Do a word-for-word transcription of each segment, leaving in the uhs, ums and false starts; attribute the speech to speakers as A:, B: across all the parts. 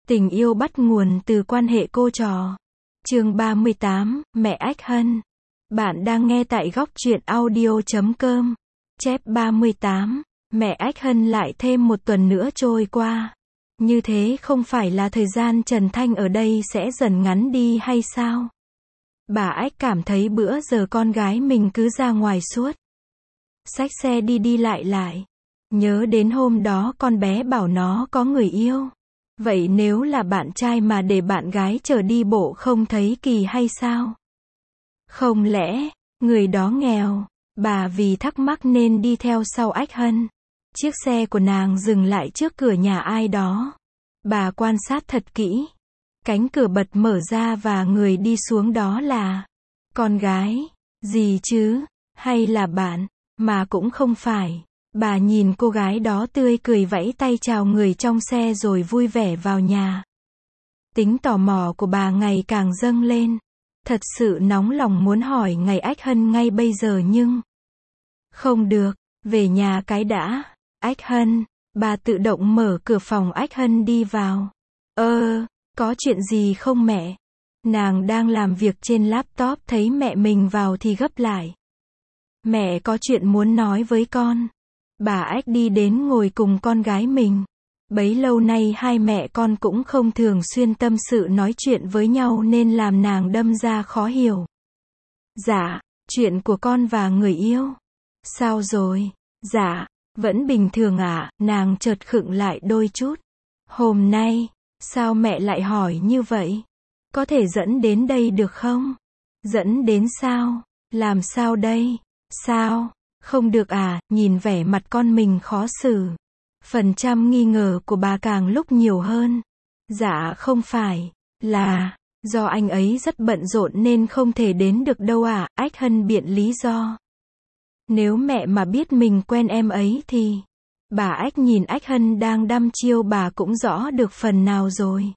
A: Tình yêu bắt nguồn từ quan hệ cô trò. Chương ba mươi tám, Mẹ Ách Hân. Bạn đang nghe tại góc truyện audio chấm com. Chép ba mươi tám, Mẹ Ách Hân lại thêm một tuần nữa trôi qua. Như thế không phải là thời gian Trần Thanh ở đây sẽ dần ngắn đi hay sao? Bà Ách cảm thấy bữa giờ con gái mình cứ ra ngoài suốt. Xách xe đi đi lại lại. Nhớ đến hôm đó con bé bảo nó có người yêu. Vậy nếu là bạn trai mà để bạn gái chở đi bộ không thấy kỳ hay sao? Không lẽ, người đó nghèo, bà vì thắc mắc nên đi theo sau Ách Hân. Chiếc xe của nàng dừng lại trước cửa nhà ai đó. Bà quan sát thật kỹ. Cánh cửa bật mở ra và người đi xuống đó là con gái. Gì chứ? Hay là bạn? Mà cũng không phải. Bà nhìn cô gái đó tươi cười vẫy tay chào người trong xe rồi vui vẻ vào nhà. Tính tò mò của bà ngày càng dâng lên. Thật sự nóng lòng muốn hỏi ngày Ách Hân ngay bây giờ nhưng không được, về nhà cái đã. Ách Hân, bà tự động mở cửa phòng Ách Hân đi vào. Ơ, có chuyện gì không mẹ? Nàng đang làm việc trên laptop thấy mẹ mình vào thì gấp lại. Mẹ có chuyện muốn nói với con. Bà Ách đi đến ngồi cùng con gái mình. Bấy lâu nay hai mẹ con cũng không thường xuyên tâm sự nói chuyện với nhau nên làm nàng đâm ra khó hiểu. Dạ, chuyện của con và người yêu. Sao rồi? Dạ, vẫn bình thường ạ, à? Nàng chợt khựng lại đôi chút. Hôm nay, sao mẹ lại hỏi như vậy? Có thể dẫn đến đây được không? Dẫn đến sao? Làm sao đây? Sao? Không được à, nhìn vẻ mặt con mình khó xử. Phần trăm nghi ngờ của bà càng lúc nhiều hơn. Dạ không phải, là, do anh ấy rất bận rộn nên không thể đến được đâu à, Ách Hân biện lý do. Nếu mẹ mà biết mình quen em ấy thì, bà Ách nhìn Ách Hân đang đăm chiêu bà cũng rõ được phần nào rồi.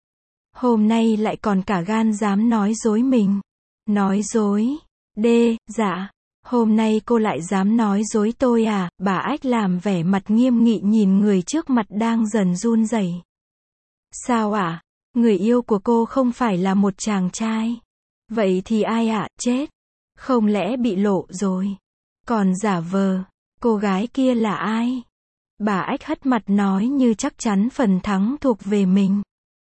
A: Hôm nay lại còn cả gan dám nói dối mình. Nói dối, đê, dạ. Hôm nay cô lại dám nói dối tôi à? Bà Ách làm vẻ mặt nghiêm nghị nhìn người trước mặt đang dần run rẩy. Sao ạ? À? Người yêu của cô không phải là một chàng trai. Vậy thì ai ạ? À? Chết. Không lẽ bị lộ rồi? Còn giả vờ, cô gái kia là ai? Bà Ách hất mặt nói như chắc chắn phần thắng thuộc về mình.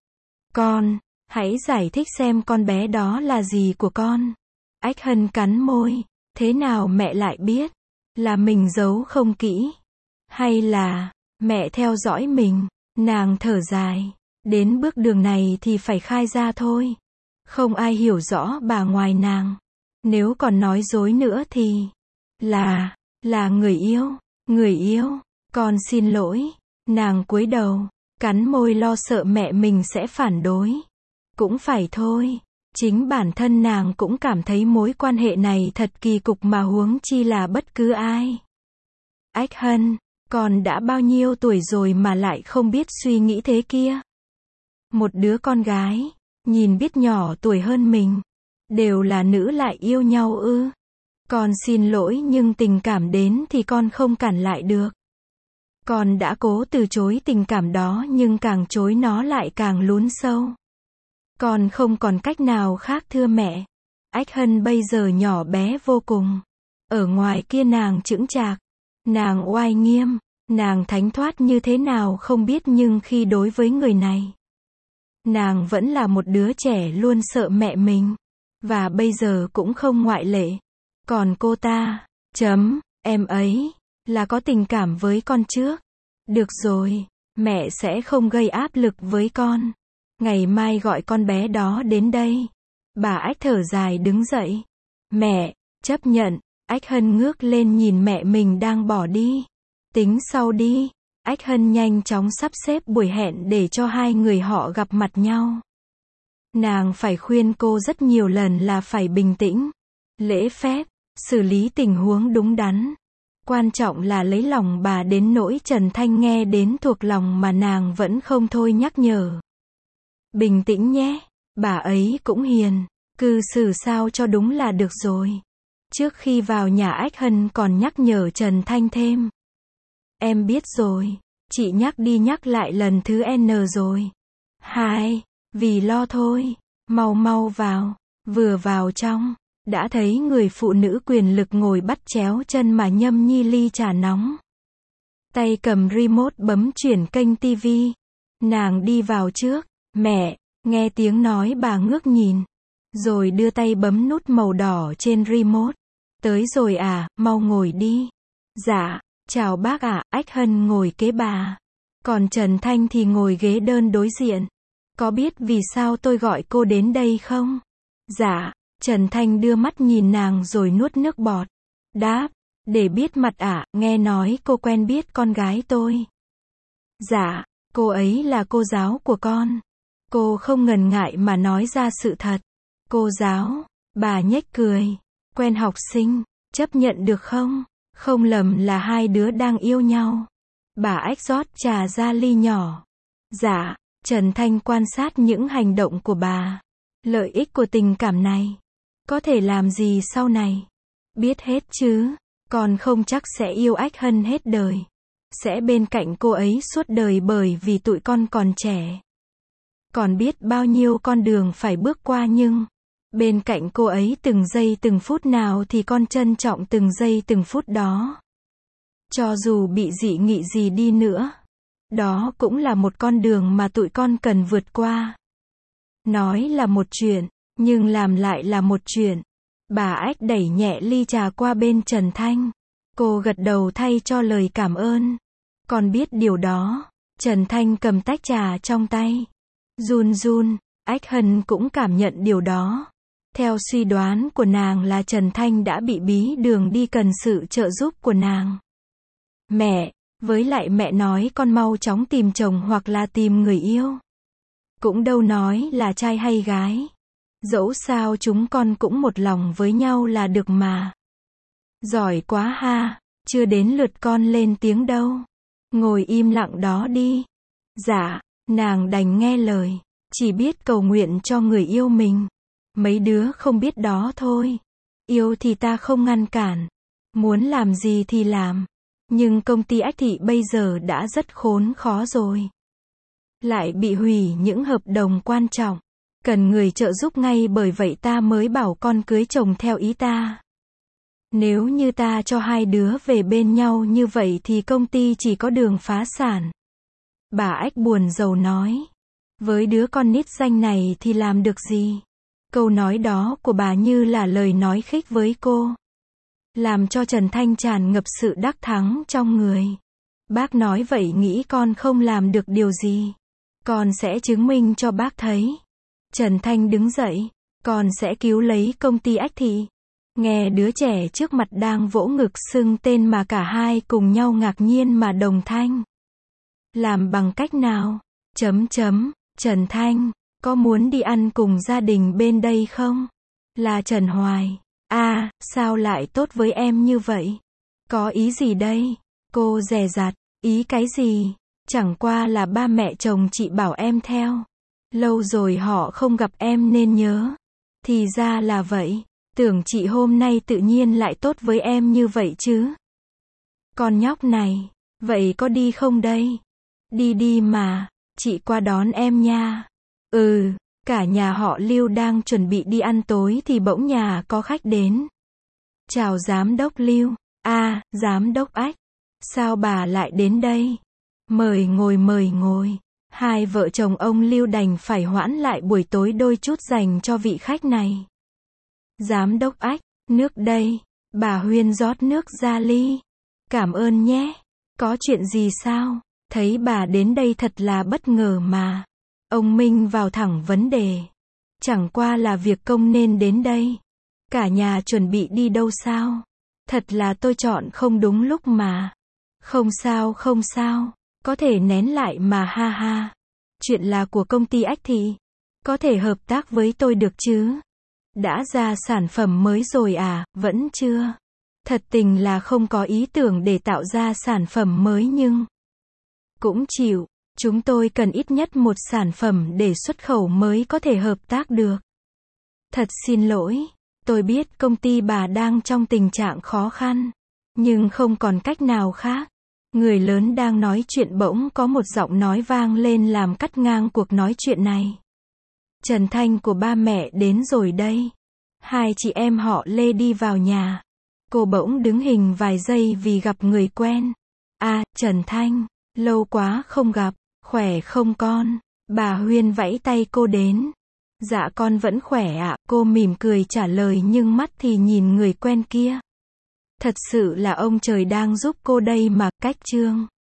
A: Con, hãy giải thích xem con bé đó là gì của con. Ách Hân cắn môi. Thế nào mẹ lại biết? Là mình giấu không kỹ? Hay là mẹ theo dõi mình? Nàng thở dài. Đến bước đường này thì phải khai ra thôi. Không ai hiểu rõ bà ngoài nàng. Nếu còn nói dối nữa thì là, là người yêu. Người yêu, con xin lỗi. Nàng cúi đầu, cắn môi lo sợ mẹ mình sẽ phản đối. Cũng phải thôi. Chính bản thân nàng cũng cảm thấy mối quan hệ này thật kỳ cục mà huống chi là bất cứ ai. Ách Hân, con đã bao nhiêu tuổi rồi mà lại không biết suy nghĩ thế kia? Một đứa con gái, nhìn biết nhỏ tuổi hơn mình, đều là nữ lại yêu nhau ư? Con xin lỗi nhưng tình cảm đến thì con không cản lại được. Con đã cố từ chối tình cảm đó nhưng càng chối nó lại càng lún sâu. Con không còn cách nào khác thưa mẹ. Ách Hân bây giờ nhỏ bé vô cùng. Ở ngoài kia nàng chững chạc, nàng oai nghiêm, nàng thánh thoát như thế nào không biết nhưng khi đối với người này, nàng vẫn là một đứa trẻ luôn sợ mẹ mình. Và bây giờ cũng không ngoại lệ. Còn cô ta, chấm, em ấy, là có tình cảm với con trước. Được rồi, mẹ sẽ không gây áp lực với con. Ngày mai gọi con bé đó đến đây. Bà Ách thở dài đứng dậy. Mẹ, chấp nhận. Ách Hân ngước lên nhìn mẹ mình đang bỏ đi. Tính sau đi. Ách Hân nhanh chóng sắp xếp buổi hẹn để cho hai người họ gặp mặt nhau. Nàng phải khuyên cô rất nhiều lần là phải bình tĩnh, lễ phép, xử lý tình huống đúng đắn. Quan trọng là lấy lòng bà đến nỗi Trần Thanh nghe đến thuộc lòng mà nàng vẫn không thôi nhắc nhở. Bình tĩnh nhé, bà ấy cũng hiền, cư xử sao cho đúng là được rồi. Trước khi vào nhà Ách Hân còn nhắc nhở Trần Thanh thêm. Em biết rồi, chị nhắc đi nhắc lại lần thứ N rồi. Hai, vì lo thôi. Mau mau vào. Vừa vào trong, đã thấy người phụ nữ quyền lực ngồi bắt chéo chân mà nhâm nhi ly trà nóng. Tay cầm remote bấm chuyển kênh tivi. Nàng đi vào trước. Mẹ, nghe tiếng nói bà ngước nhìn. Rồi đưa tay bấm nút màu đỏ trên remote. Tới rồi à, mau ngồi đi. Dạ, chào bác ạ, Ách Hân ngồi kế bà. Còn Trần Thanh thì ngồi ghế đơn đối diện. Có biết vì sao tôi gọi cô đến đây không? Dạ, Trần Thanh đưa mắt nhìn nàng rồi nuốt nước bọt. Đáp, để biết mặt ạ, nghe nói cô quen biết con gái tôi. Dạ, cô ấy là cô giáo của con. Cô không ngần ngại mà nói ra sự thật. Cô giáo, bà nhếch cười. Quen học sinh, chấp nhận được không? Không lầm là hai đứa đang yêu nhau. Bà Ách rót trà ra ly nhỏ. Dạ, Trần Thanh quan sát những hành động của bà. Lợi ích của tình cảm này. Có thể làm gì sau này? Biết hết chứ. Con không chắc sẽ yêu Ách Hân hết đời. Sẽ bên cạnh cô ấy suốt đời bởi vì tụi con còn trẻ. Còn biết bao nhiêu con đường phải bước qua nhưng bên cạnh cô ấy từng giây từng phút nào thì con trân trọng từng giây từng phút đó. Cho dù bị dị nghị gì đi nữa. Đó cũng là một con đường mà tụi con cần vượt qua. Nói là một chuyện, nhưng làm lại là một chuyện. Bà Ách đẩy nhẹ ly trà qua bên Trần Thanh. Cô gật đầu thay cho lời cảm ơn. Con biết điều đó. Trần Thanh cầm tách trà trong tay. Run run, Ách Hân cũng cảm nhận điều đó. Theo suy đoán của nàng là Trần Thanh đã bị bí đường đi cần sự trợ giúp của nàng. Mẹ, với lại mẹ nói con mau chóng tìm chồng hoặc là tìm người yêu. Cũng đâu nói là trai hay gái. Dẫu sao chúng con cũng một lòng với nhau là được mà. Giỏi quá ha, chưa đến lượt con lên tiếng đâu. Ngồi im lặng đó đi. Dạ, nàng đành nghe lời. Chỉ biết cầu nguyện cho người yêu mình. Mấy đứa không biết đó thôi. Yêu thì ta không ngăn cản. Muốn làm gì thì làm. Nhưng công ty Ách Thị bây giờ đã rất khốn khó rồi. Lại bị hủy những hợp đồng quan trọng. Cần người trợ giúp ngay bởi vậy ta mới bảo con cưới chồng theo ý ta. Nếu như ta cho hai đứa về bên nhau như vậy thì công ty chỉ có đường phá sản. Bà Ách buồn rầu nói. Với đứa con nít danh này thì làm được gì? Câu nói đó của bà như là lời nói khích với cô. Làm cho Trần Thanh tràn ngập sự đắc thắng trong người. Bác nói vậy nghĩ con không làm được điều gì. Con sẽ chứng minh cho bác thấy. Trần Thanh đứng dậy. Con sẽ cứu lấy công ty Ách Thị. Nghe đứa trẻ trước mặt đang vỗ ngực xưng tên mà cả hai cùng nhau ngạc nhiên mà đồng thanh. Làm bằng cách nào? Chấm chấm. Trần Thanh, có muốn đi ăn cùng gia đình bên đây không? Là Trần Hoài. À, sao lại tốt với em như vậy? Có ý gì đây? Cô dè dặt. Ý cái gì? Chẳng qua là ba mẹ chồng chị bảo em theo. Lâu rồi họ không gặp em nên nhớ. Thì ra là vậy. Tưởng chị hôm nay tự nhiên lại tốt với em như vậy chứ. Con nhóc này, vậy có đi không đây? Đi đi mà, chị qua đón em nha. Ừ, cả nhà họ Lưu đang chuẩn bị đi ăn tối thì bỗng nhà có khách đến. Chào giám đốc Lưu. À, giám đốc Ách. Sao bà lại đến đây? Mời ngồi mời ngồi. Hai vợ chồng ông Lưu đành phải hoãn lại buổi tối đôi chút dành cho vị khách này. Giám đốc Ách, nước đây. Bà Huyên rót nước ra ly. Cảm ơn nhé. Có chuyện gì sao? Thấy bà đến đây thật là bất ngờ mà. Ông Minh vào thẳng vấn đề. Chẳng qua là việc công nên đến đây. Cả nhà chuẩn bị đi đâu sao? Thật là tôi chọn không đúng lúc mà. Không sao không sao. Có thể nén lại mà ha ha. Chuyện là của công ty Ách Thị. Có thể hợp tác với tôi được chứ? Đã ra sản phẩm mới rồi à? Vẫn chưa. Thật tình là không có ý tưởng để tạo ra sản phẩm mới nhưng cũng chịu. Chúng tôi cần ít nhất một sản phẩm để xuất khẩu mới có thể hợp tác được. Thật xin lỗi. Tôi biết công ty bà đang trong tình trạng khó khăn. Nhưng không còn cách nào khác. Người lớn đang nói chuyện bỗng có một giọng nói vang lên làm cắt ngang cuộc nói chuyện này. Trần Thanh của ba mẹ đến rồi đây. Hai chị em họ Lê đi vào nhà. Cô bỗng đứng hình vài giây vì gặp người quen. À, Trần Thanh, lâu quá không gặp, khỏe không con? Bà Huyên vẫy tay cô đến. Dạ con vẫn khỏe ạ, cô mỉm cười trả lời nhưng mắt thì nhìn người quen kia. Thật sự là ông trời đang giúp cô đây mà, cách Trương.